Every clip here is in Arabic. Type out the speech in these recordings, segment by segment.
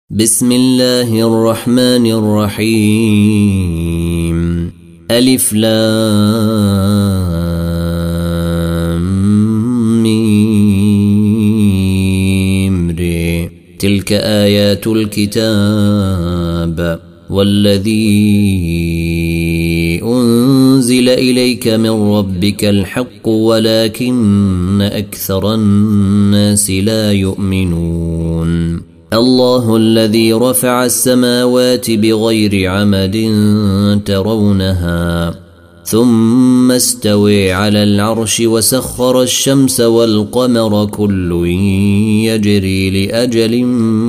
بسم الله الرحمن الرحيم ألف لام ميم ر تلك آيات الكتاب والذي أنزل إليك من ربك الحق ولكن أكثر الناس لا يؤمنون الله الذي رفع السماوات بغير عمد ترونها ثم استوى على العرش وسخر الشمس والقمر كل يجري لأجل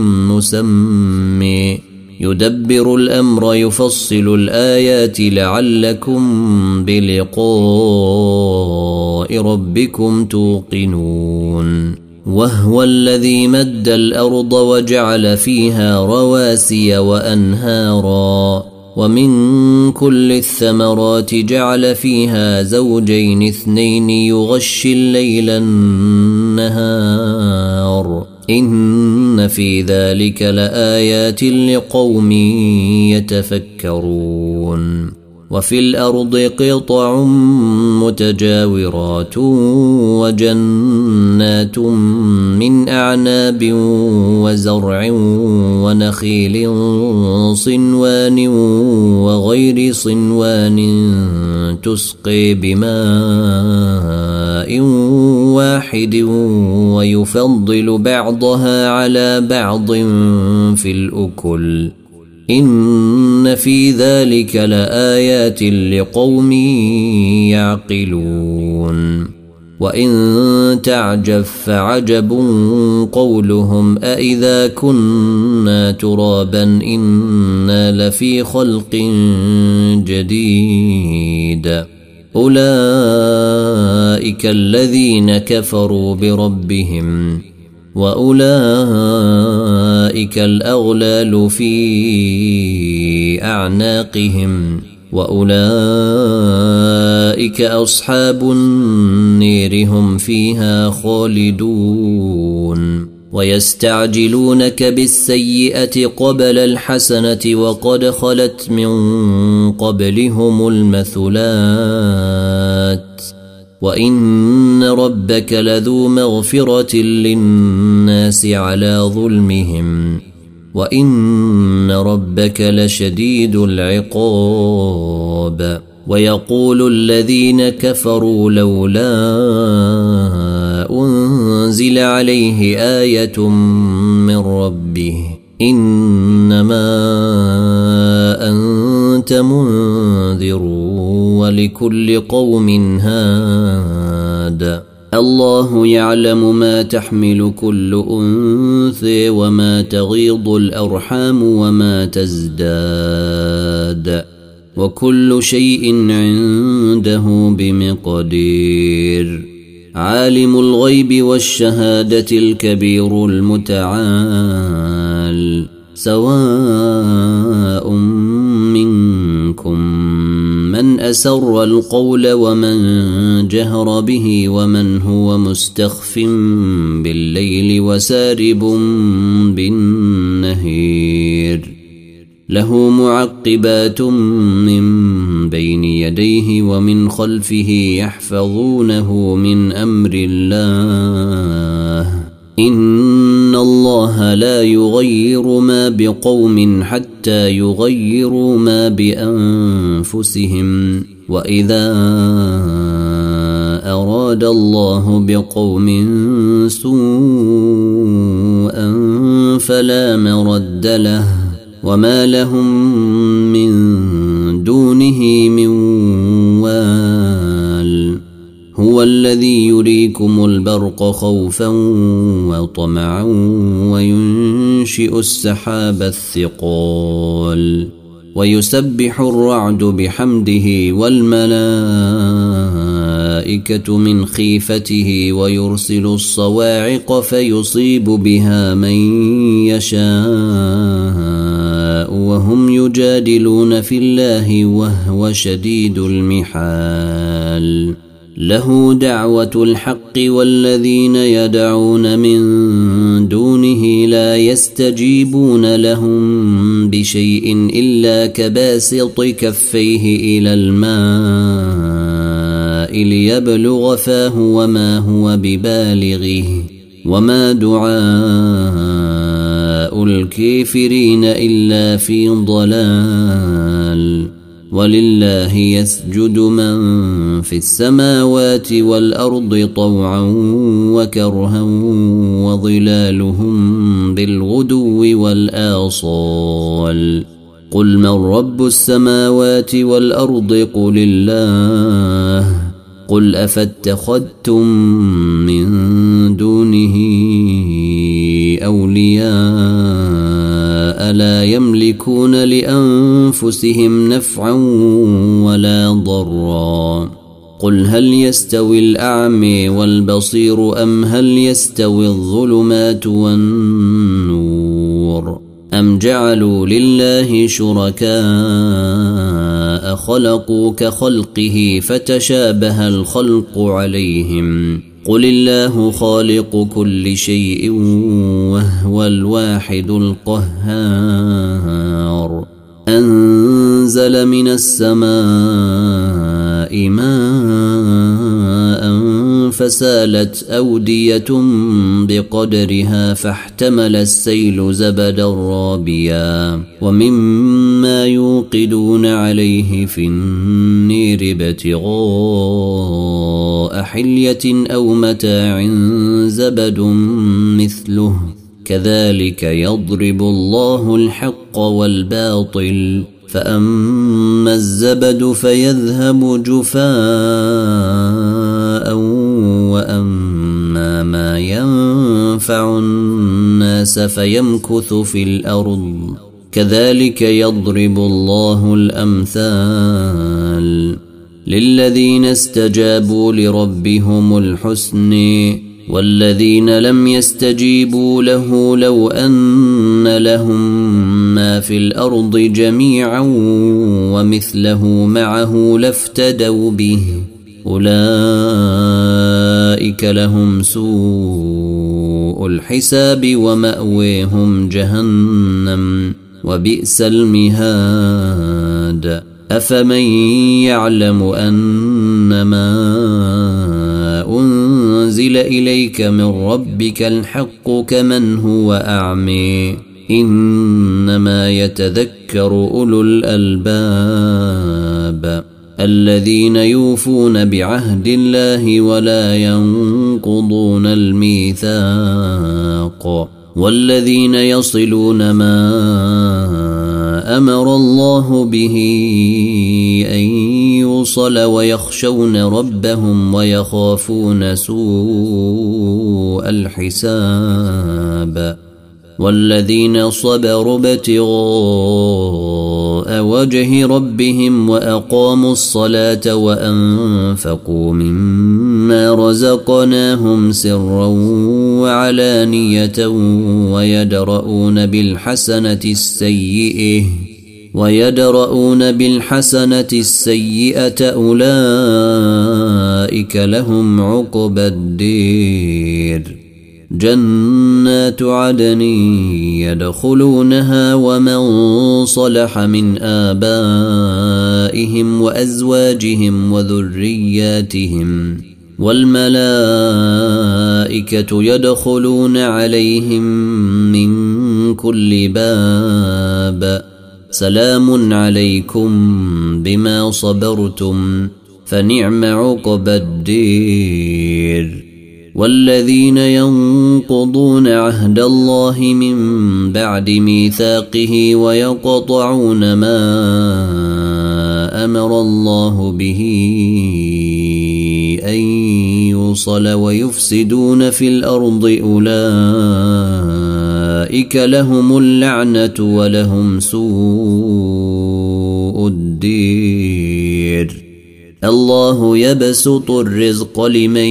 مسمى يدبر الأمر يفصل الآيات لعلكم بلقاء ربكم توقنون وهو الذي مد الأرض وجعل فيها رواسي وأنهارا ومن كل الثمرات جعل فيها زوجين اثنين يغشي الليل النهار إن في ذلك لآيات لقوم يتفكرون وفي الأرض قطع متجاورات وجنات من أعناب وزرع ونخيل صنوان وغير صنوان تسقي بماء واحد ويفضل بعضها على بعض في الأكل إن في ذلك لآيات لقوم يعقلون وإن تعجب فعجب قولهم أإذا كنا ترابا إنا لفي خلق جديد أولئك الذين كفروا بربهم وأولئك الأغلال في أعناقهم وأولئك أصحاب النير هم فيها خالدون ويستعجلونك بالسيئة قبل الحسنة وقد خلت من قبلهم المثلات وإن ربك لذو مغفرة للناس على ظلمهم وإن ربك لشديد العقاب ويقول الذين كفروا لولا أنزل عليه آية من ربه إنما أنت منذر ولكل قوم هاد الله يعلم ما تحمل كل أنثى وما تغيض الأرحام وما تزداد وكل شيء عنده بمقدير عالم الغيب والشهادة الكبير المتعال سواء منكم من أسر القول ومن جهر به ومن هو مستخف بالليل وسارب بالنهير له معقبات من بين يديه ومن خلفه يحفظونه من أمر الله إن الله لا يغير ما بقوم حتى يغيروا ما بأنفسهم وإذا أراد الله بقوم سوءا فلا مرد له وما لهم من دونه من وال هو الذي يريكم البرق خوفا وطمعا وينشئ السحاب الثقال ويسبح الرعد بحمده والملائكة من خيفته ويرسل الصواعق فيصيب بها من يشاء وهم يجادلون في الله وهو شديد المحال له دعوة الحق والذين يدعون من دونه لا يستجيبون لهم بشيء إلا كباسط كفيه إلى الماء ليبلغ فاه وما هو ببالغه وما دعاء الكافرين إلا في ضلال. ولله يسجد من في السماوات والأرض طوعا وكرها وظلالهم بالغدو والآصال. قل من رب السماوات والأرض قل الله. قل أفاتخذتم من دونه أولياء لا يملكون لأنفسهم نفعا ولا ضرا. قل هل يستوي الأعمى والبصير أم هل يستوي الظلمات والنور أم جعلوا لله شركاء خلقوا كخلقه فتشابه الخلق عليهم. قل الله خالق كل شيء وهو الواحد القهار. أنزل من السماء ماء فسالت أودية بقدرها فاحتمل السيل زبدا رابيا ومما يوقدون عليه في النير ابتغاء حلية أو متاع زبد مثله كذلك يضرب الله الحق والباطل فأما الزبد فيذهب جفاء وأما ما ينفع الناس فيمكث في الأرض كذلك يضرب الله الأمثال. للذين استجابوا لربهم الحسن والذين لم يستجيبوا له لو أن لهم ما في الأرض جميعا ومثله معه لافتدوا به أولئك لهم سوء الحساب ومأويهم جهنم وبئس المهاد. أفمن يعلم أنما أنزل إليك من ربك الحق كمن هو أعمى إنما يتذكر أولو الألباب الذين يوفون بعهد الله ولا ينقضون الميثاق والذين يصلون ما أمر الله به أن يوصل ويخشون ربهم ويخافون سوء الحساب والذين صبروا ابتغاء وجه ربهم وأقاموا الصلاة وأنفقوا مما رزقناهم سرا وعلانية ويدرؤون بالحسنة السيئة أولئك لهم عقبى الدير. جنات عدن يدخلونها ومن صلح من آبائهم وأزواجهم وذرياتهم والملائكة يدخلون عليهم من كل باب سلام عليكم بما صبرتم فنعم عقبى الدير. والذين ينقضون عهد الله من بعد ميثاقه ويقطعون ما أمر الله به أن يوصل ويفسدون في الأرض أولئك لهم اللعنة ولهم سوء الدير. الله يبسط الرزق لمن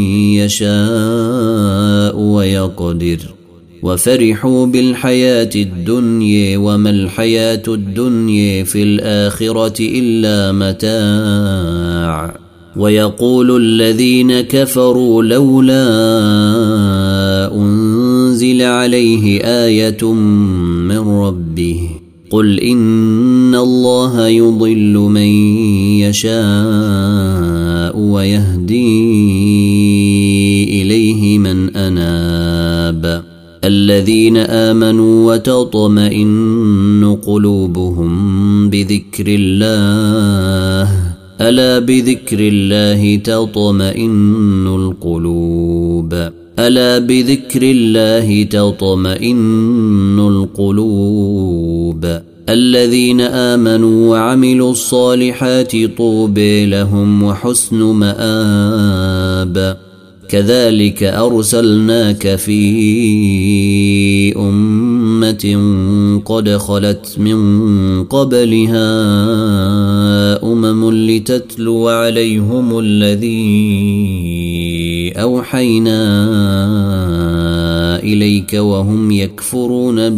يشاء ويقدر وفرحوا بالحياة الدنيا وما الحياة الدنيا في الآخرة إلا متاع ويقول الذين كفروا لولا أنزل عليه آية من ربه قل إن الله يضل من يشاء ويهدي إليه من أناب الذين آمنوا وتطمئن قلوبهم بذكر الله ألا بذكر الله تطمئن القلوب ألا بذكر الله تطمئن القلوب الذين آمنوا وعملوا الصالحات طوبى لهم وحسن مآب كذلك أرسلناك في أمة قد خلت من قبلها لتتلو عليهم الذي أوحينا إليك وهم يكفرون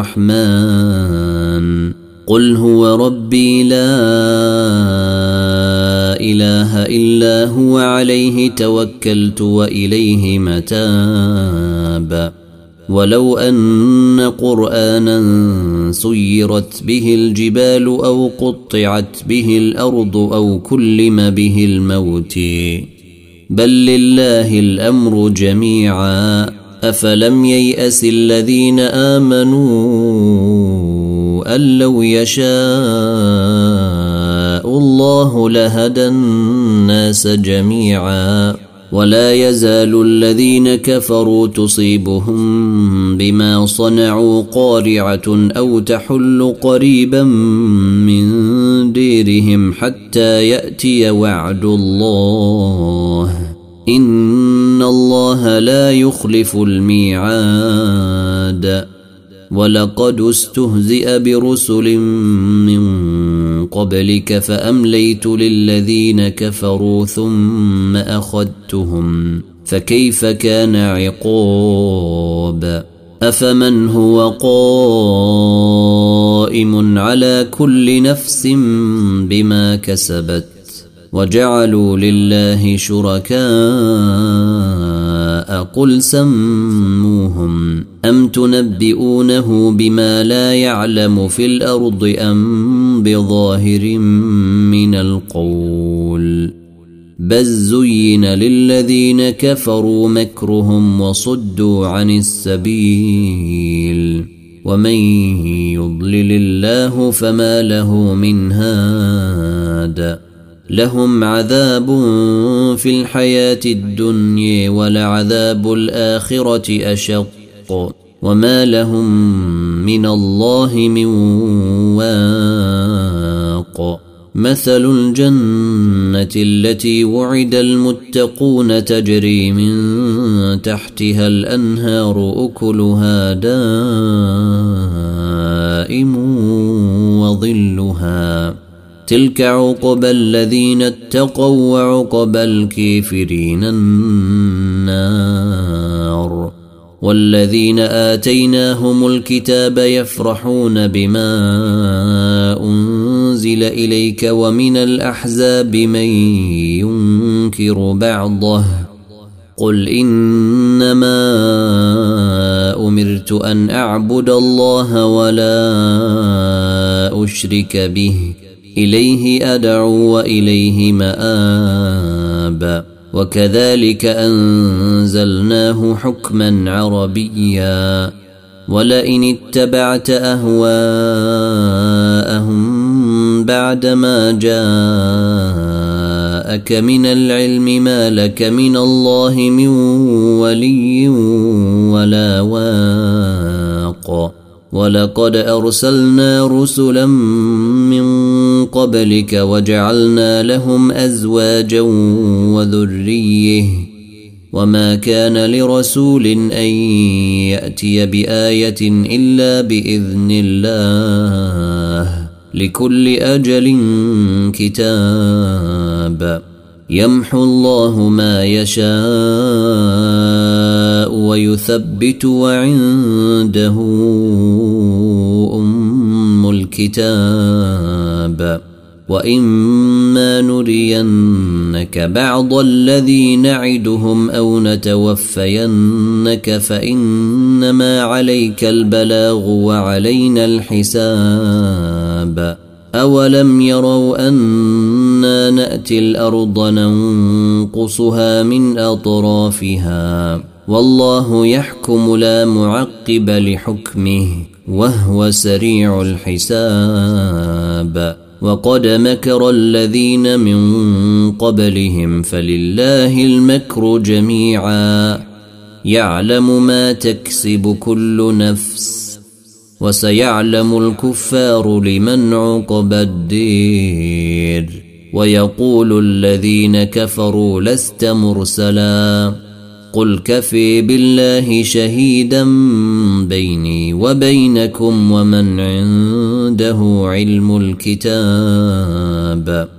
بالرحمن قل هو ربي لا إله إلا هو عليه توكلت وإليه متاب ولو أن قرآنا سيرت به الجبال أو قطعت به الأرض أو كلم به الموت بل لله الأمر جميعا أفلم ييأس الذين آمنوا أن لو يشاء الله لهدى الناس جميعا ولا يزال الذين كفروا تصيبهم بما صنعوا قارعة أو تحل قريبا من ديرهم حتى يأتي وعد الله إن الله لا يخلف الميعاد ولقد استهزئ برسل من قبلك فأمليت للذين كفروا ثم أخذتهم فكيف كان عقاب أفمن هو قائم على كل نفس بما كسبت وجعلوا لله شركاء قل سموهم أم تنبئونه بما لا يعلم في الأرض أم بظاهر من القول بل زين للذين كفروا مكرهم وصدوا عن السبيل ومن يضلل الله فما له من هاد لهم عذاب في الحياة الدنيا ولعذاب الآخرة أشق وما لهم من الله من واق مثل الجنة التي وعد المتقون تجري من تحتها الأنهار أكلها دائم وظلها تلك عقبى الذين اتقوا وعقبى الكافرين النار والذين آتيناهم الكتاب يفرحون بما أنزل إليك ومن الأحزاب من ينكر بعضه قل إنما أمرت أن أعبد الله ولا أشرك به إليه أدعو وإليه مآب وكذلك أنزلناه حكما عربيا ولئن اتبعت أهواءهم بعدما جاءك من العلم ما لك من الله من ولي ولا واق ولقد أرسلنا رسلا من قبلك وجعلنا لهم أزواجا وذريه وما كان لرسول أن يأتي بآية إلا بإذن الله لكل أجل كتاب يمحو الله ما يشاء ويثبت وعنده أم الكتاب وإما نرينك بعض الذي نعدهم أو نتوفينك فإنما عليك البلاغ وعلينا الحساب أولم يروا أنا نأتي الأرض ننقصها من أطرافها والله يحكم لا معقب لحكمه وهو سريع الحساب وقد مكر الذين من قبلهم فلله المكر جميعا يعلم ما تكسب كل نفس وسيعلم الكفار لمن عقبى الدير ويقول الذين كفروا لست مرسلا قل كفي بالله شهيدا بيني وبينكم ومن عنده علم الكتاب